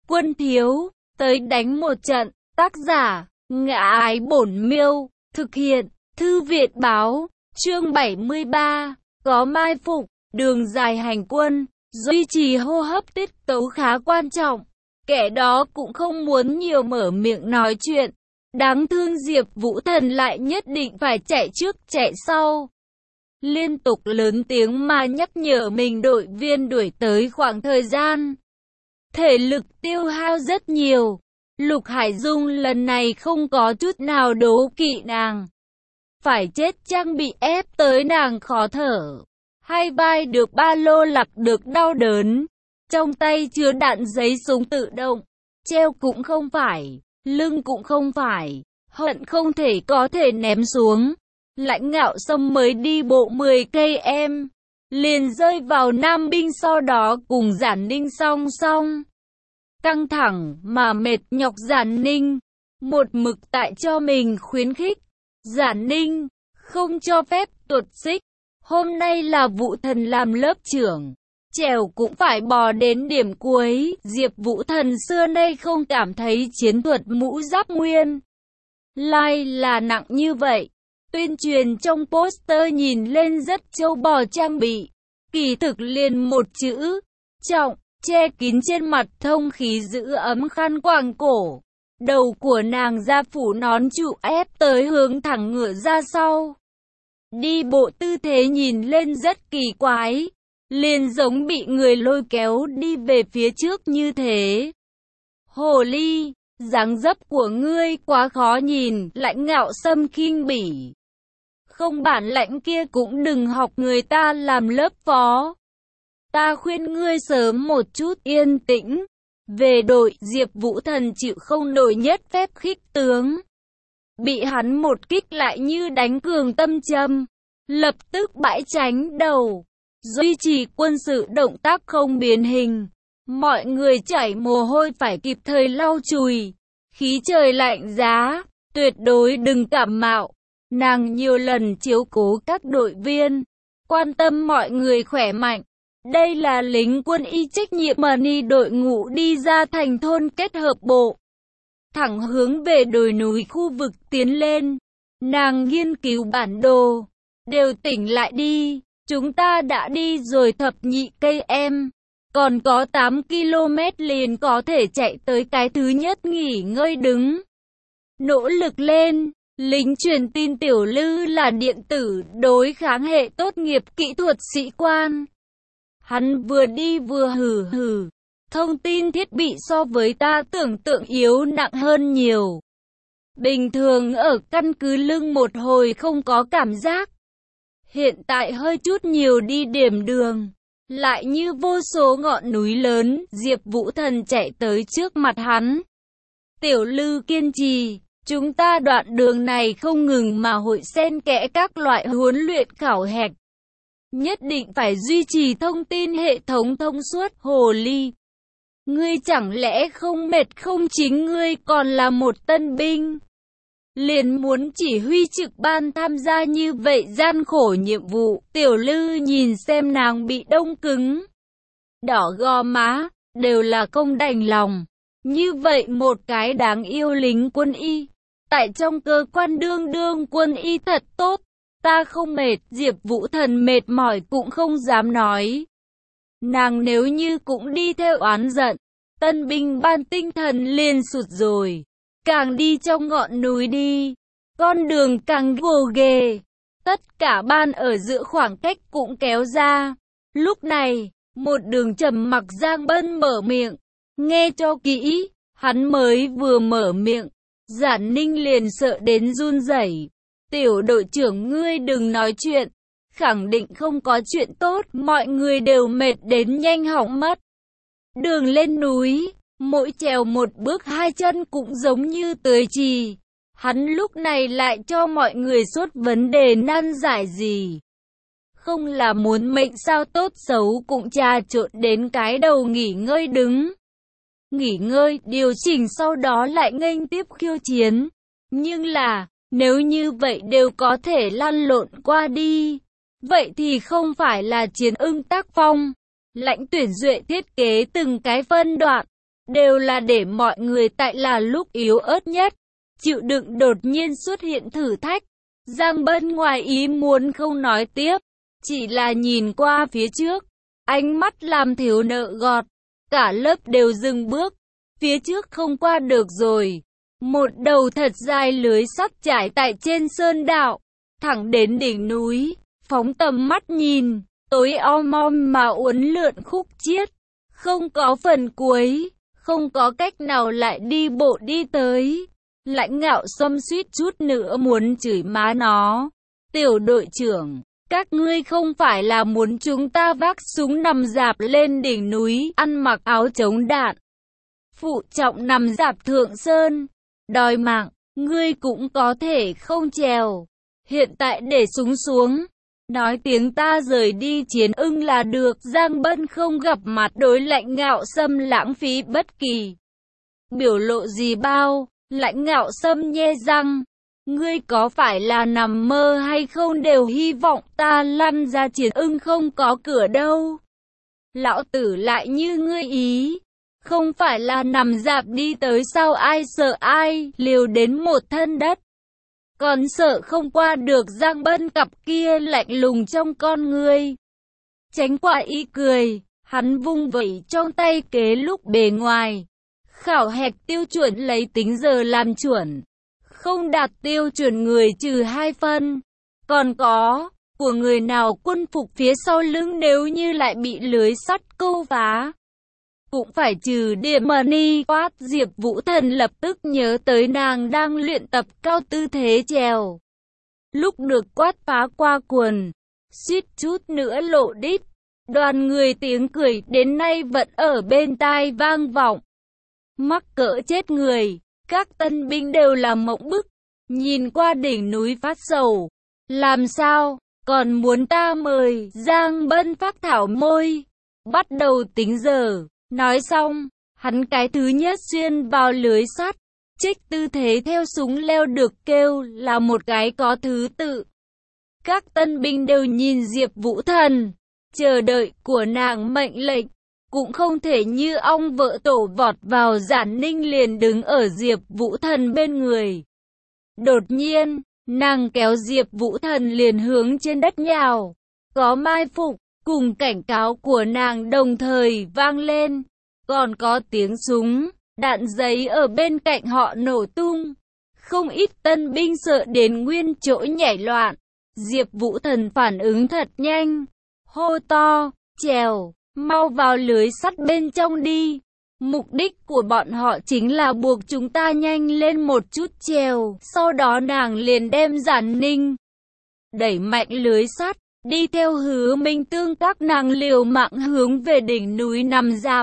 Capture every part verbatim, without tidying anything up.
Quân thiếu, tới đánh một trận. Tác giả, Ngã Ái Bổn Miêu. Thực hiện, Thư viện báo. Chương bảy mươi ba. Có mai phục, đường dài hành quân. Duy trì hô hấp tiết tấu khá quan trọng. Kẻ đó cũng không muốn nhiều mở miệng nói chuyện. Đáng thương Diệp Vũ Thần lại nhất định phải chạy trước chạy sau. Liên tục lớn tiếng mà nhắc nhở mình đội viên đuổi tới khoảng thời gian. Thể lực tiêu hao rất nhiều. Lục Hải Dung lần này không có chút nào đố kỵ nàng. Phải chết chăng bị ép tới nàng khó thở. Hai vai được ba lô lặc được đau đớn. Trong tay chứa đạn giấy súng tự động. Treo cũng không phải, lưng cũng không phải. Hận không thể có thể ném xuống. Lãnh Ngạo Sâm mới đi bộ mười cây em. Liền rơi vào Nam binh, sau đó cùng Giản Ninh song song. Căng thẳng mà mệt nhọc Giản Ninh. Một mực tại cho mình khuyến khích. Giản Ninh, không cho phép tuột xích. Hôm nay là Vũ Thần làm lớp trưởng. Trèo cũng phải bò đến điểm cuối. Diệp Vũ Thần xưa nay không cảm thấy chiến thuật mũ giáp nguyên lai là nặng như vậy. Tuyên truyền trong poster nhìn lên rất trâu bò trang bị. Kỳ thực liền một chữ, trọng, che kín trên mặt, thông khí giữ ấm khăn quàng cổ. Đầu của nàng da phủ nón trụ ép tới hướng thẳng ngửa ra sau. Đi bộ tư thế nhìn lên rất kỳ quái. Liền giống bị người lôi kéo đi về phía trước như thế. Hồ ly, dáng dấp của ngươi quá khó nhìn. Lãnh Ngạo Sâm khinh bỉ. Không bản lãnh kia cũng đừng học người ta làm lớp phó. Ta khuyên ngươi sớm một chút yên tĩnh. Về đội, Diệp Vũ Thần chịu không nổi nhất phép khích tướng. Bị hắn một kích lại như đánh cường tâm châm. Lập tức bãi tránh đầu. Duy trì quân sự động tác không biến hình. Mọi người chảy mồ hôi phải kịp thời lau chùi. Khí trời lạnh giá, tuyệt đối đừng cảm mạo. Nàng nhiều lần chiếu cố các đội viên, quan tâm mọi người khỏe mạnh. Đây là lính quân y trách nhiệm mà ni đội ngũ đi ra thành thôn kết hợp bộ. Thẳng hướng về đồi núi khu vực tiến lên. Nàng nghiên cứu bản đồ. Đều tỉnh lại đi. Chúng ta đã đi rồi thập nhị cây em. Còn có tám ki lô mét liền có thể chạy tới cái thứ nhất nghỉ ngơi đứng. Nỗ lực lên. Lính truyền tin Tiểu Lư là điện tử đối kháng hệ tốt nghiệp kỹ thuật sĩ quan. Hắn vừa đi vừa hừ hừ. Thông tin thiết bị so với ta tưởng tượng yếu nặng hơn nhiều. Bình thường ở căn cứ lưng một hồi không có cảm giác. Hiện tại hơi chút nhiều đi điểm đường. Lại như vô số ngọn núi lớn. Diệp Vũ Thần chạy tới trước mặt hắn. Tiểu Lư kiên trì. Chúng ta đoạn đường này không ngừng mà hội xen kẽ các loại huấn luyện khảo hạch. Nhất định phải duy trì thông tin hệ thống thông suốt. Hồ ly, ngươi chẳng lẽ không mệt không, chính ngươi còn là một tân binh. Liền muốn chỉ huy trực ban tham gia như vậy gian khổ nhiệm vụ. Tiểu Lư nhìn xem nàng bị đông cứng. Đỏ gò má, đều là không đành lòng. Như vậy một cái đáng yêu lính quân y. Tại trong cơ quan đương đương quân y thật tốt. Ta không mệt. Diệp Vũ Thần mệt mỏi cũng không dám nói. Nàng nếu như cũng đi theo oán giận, tân binh ban tinh thần liền sụt rồi. Càng đi trong ngọn núi đi, con đường càng gồ ghề. Tất cả ban ở giữa khoảng cách cũng kéo ra. Lúc này, một đường trầm mặc Giang Bân mở miệng. Nghe cho kỹ, hắn mới vừa mở miệng. Giản Ninh liền sợ đến run rẩy. Tiểu đội trưởng, ngươi đừng nói chuyện. Khẳng định không có chuyện tốt. Mọi người đều mệt đến nhanh hỏng mất. Đường lên núi, mỗi trèo một bước hai chân cũng giống như tưới trì. Hắn lúc này lại cho mọi người sốt vấn đề nan giải gì. Không là muốn mệnh sao, tốt xấu cũng trà trộn đến cái đầu nghỉ ngơi đứng. Nghỉ ngơi, điều chỉnh, sau đó lại nghênh tiếp khiêu chiến. Nhưng là, nếu như vậy đều có thể lăn lộn qua đi, vậy thì không phải là chiến ưng tác phong. Lãnh Tuyển Duệ thiết kế từng cái phân đoạn, đều là để mọi người tại là lúc yếu ớt nhất, chịu đựng đột nhiên xuất hiện thử thách. Giang Bân ngoài ý muốn không nói tiếp, chỉ là nhìn qua phía trước, ánh mắt làm thiếu nợ gọt, cả lớp đều dừng bước, phía trước không qua được rồi. Một đầu thật dài lưới sắt trải tại trên sơn đạo, thẳng đến đỉnh núi, phóng tầm mắt nhìn, tối om om mà uốn lượn khúc chiết, không có phần cuối, không có cách nào lại đi bộ đi tới. Lãnh Ngạo Sâm suýt chút nữa muốn chửi má nó. Tiểu đội trưởng, các ngươi không phải là muốn chúng ta vác súng nằm rạp lên đỉnh núi, ăn mặc áo chống đạn, phụ trọng nằm rạp thượng sơn, đòi mạng, ngươi cũng có thể không trèo. Hiện tại để súng xuống, nói tiếng ta rời đi chiến ưng là được. Giang Bân không gặp mặt đối Lãnh Ngạo Sâm lãng phí bất kỳ biểu lộ gì bao. Lãnh Ngạo Sâm nhe răng, ngươi có phải là nằm mơ hay không đều hy vọng ta lăn ra chiến ưng không có cửa đâu. Lão tử lại như ngươi ý, không phải là nằm rạp đi tới sao ai sợ ai, liều đến một thân đất. Còn sợ không qua được. Giang Bân cặp kia lạnh lùng trong con ngươi. Tránh qua ý cười, hắn vung vẩy trong tay kế lúc bề ngoài. Khảo hạch tiêu chuẩn lấy tính giờ làm chuẩn. Không đạt tiêu chuẩn người trừ hai phân. Còn có, của người nào quân phục phía sau lưng nếu như lại bị lưới sắt câu phá, cũng phải trừ điểm money. Quát. Diệp Vũ Thần lập tức nhớ tới nàng đang luyện tập cao tư thế trèo. Lúc được quát phá qua quần, suýt chút nữa lộ đít. Đoàn người tiếng cười đến nay vẫn ở bên tai vang vọng. Mắc cỡ chết người, các tân binh đều là mộng bức, nhìn qua đỉnh núi phát sầu. Làm sao, còn muốn ta mời? Giang Bân phát thảo môi, bắt đầu tính giờ. Nói xong, hắn cái thứ nhất xuyên vào lưới sắt, trích tư thế theo súng leo được kêu là một cái có thứ tự. Các tân binh đều nhìn Diệp Vũ Thần, chờ đợi của nàng mệnh lệnh. Cũng không thể như ong vỡ tổ vọt vào. Giản Ninh liền đứng ở Diệp Vũ Thần bên người. Đột nhiên, nàng kéo Diệp Vũ Thần liền hướng trên đất nhào. Có mai phục, cùng cảnh cáo của nàng đồng thời vang lên. Còn có tiếng súng, đạn giấy ở bên cạnh họ nổ tung. Không ít tân binh sợ đến nguyên chỗ nhảy loạn. Diệp Vũ Thần phản ứng thật nhanh, hô to, trèo, mau vào lưới sắt bên trong đi. Mục đích của bọn họ chính là buộc chúng ta nhanh lên một chút trèo. Sau đó nàng liền đem Giản Ninh đẩy mạnh lưới sắt, đi theo Hứa Minh Tương các nàng liều mạng hướng về đỉnh núi nằm rạp.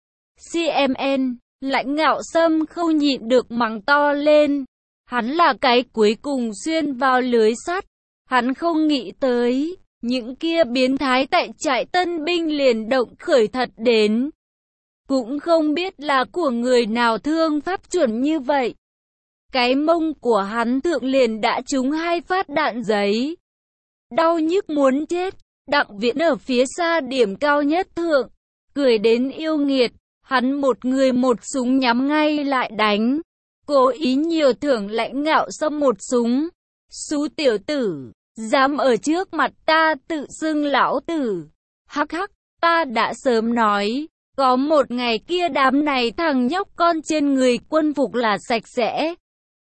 xê em en, Lãnh Ngạo Sâm không nhịn được mắng to lên. Hắn là cái cuối cùng xuyên vào lưới sắt. Hắn không nghĩ tới, những kia biến thái tại trại tân binh liền động khởi thật đến. Cũng không biết là của người nào thương pháp chuẩn như vậy. Cái mông của hắn thượng liền đã trúng hai phát đạn giấy. Đau nhức muốn chết. Đặng Viễn ở phía xa điểm cao nhất thượng, cười đến yêu nghiệt. Hắn một người một súng nhắm ngay lại đánh. Cố ý nhiều thưởng Lãnh Ngạo Sâm một súng. Xú tiểu tử, dám ở trước mặt ta tự xưng lão tử. Hắc hắc, ta đã sớm nói, có một ngày kia đám này thằng nhóc con trên người quân phục là sạch sẽ.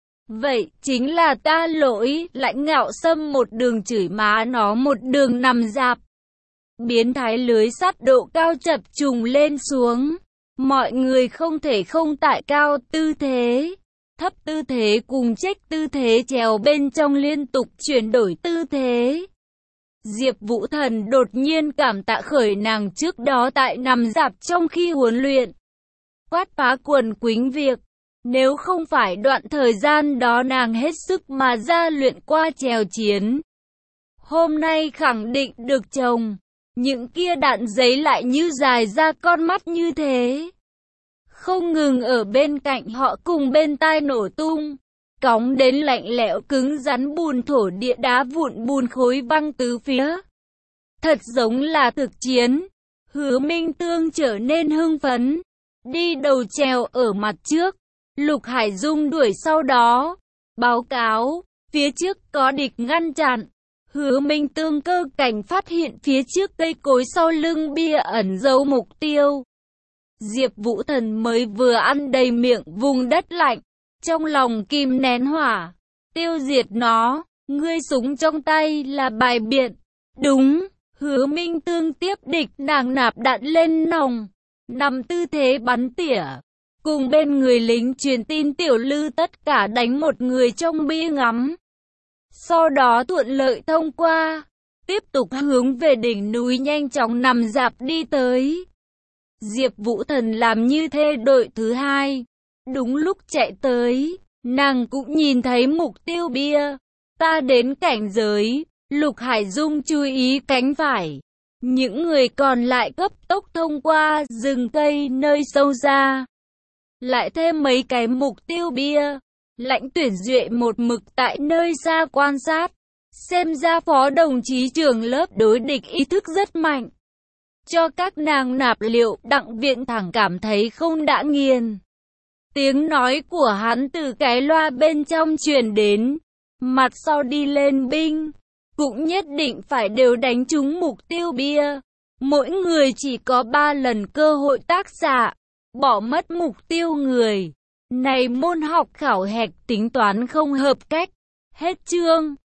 Vậy chính là ta lỗi. Lãnh Ngạo Sâm một đường chửi má nó một đường nằm rạp. Biến thái lưới sắt độ cao chập trùng lên xuống. Mọi người không thể không tại cao tư thế, thấp tư thế cùng trích tư thế trèo bên trong liên tục chuyển đổi tư thế. Diệp Vũ Thần đột nhiên cảm tạ khởi nàng trước đó tại nằm rạp trong khi huấn luyện. Quát phá quần quýnh việc. Nếu không phải đoạn thời gian đó nàng hết sức mà ra luyện qua trèo chiến, hôm nay khẳng định được chồng. Những kia đạn giấy lại như dài ra con mắt như thế, không ngừng ở bên cạnh họ cùng bên tai nổ tung, cóng đến lạnh lẽo cứng rắn bùn thổ địa đá vụn bùn khối văng tứ phía. Thật giống là thực chiến. Hứa Minh Tương trở nên hưng phấn. đi đầu trèo ở mặt trước. Lục Hải Dung đuổi sau đó. Báo cáo, phía trước có địch ngăn chặn. Hứa Minh Tương cơ cảnh phát hiện phía trước cây cối sau lưng bia ẩn giấu mục tiêu. Diệp Vũ Thần mới vừa ăn đầy miệng vùng đất lạnh, trong lòng kìm nén hỏa, tiêu diệt nó, ngươi súng trong tay là bài biện. Đúng, Hứa Minh Tương tiếp địch nàng nạp đạn lên nòng, nằm tư thế bắn tỉa, cùng bên người lính truyền tin Tiểu Lư tất cả đánh một người trong bia ngắm. Sau đó thuận lợi thông qua, tiếp tục hướng về đỉnh núi nhanh chóng nằm dạp đi tới. Diệp Vũ Thần làm như thế đội thứ hai. Đúng lúc chạy tới, nàng cũng nhìn thấy mục tiêu bia. Ta đến cảnh giới, Lục Hải Dung chú ý cánh phải. Những người còn lại cấp tốc thông qua rừng cây nơi sâu ra. Lại thêm mấy cái mục tiêu bia. Lãnh Tuyển Duệ một mực tại nơi xa quan sát. Xem ra phó đồng chí trưởng lớp đối địch ý thức rất mạnh. Cho các nàng nạp liệu, Đặng Viện Thẳng cảm thấy không đã nghiền. Tiếng nói của hắn từ cái loa bên trong truyền đến. Mặt sau đi lên binh, cũng nhất định phải đều đánh trúng mục tiêu bia. Mỗi người chỉ có ba lần cơ hội tác xạ, bỏ mất mục tiêu người. Này môn học khảo hạch tính toán không hợp cách. Hết chương.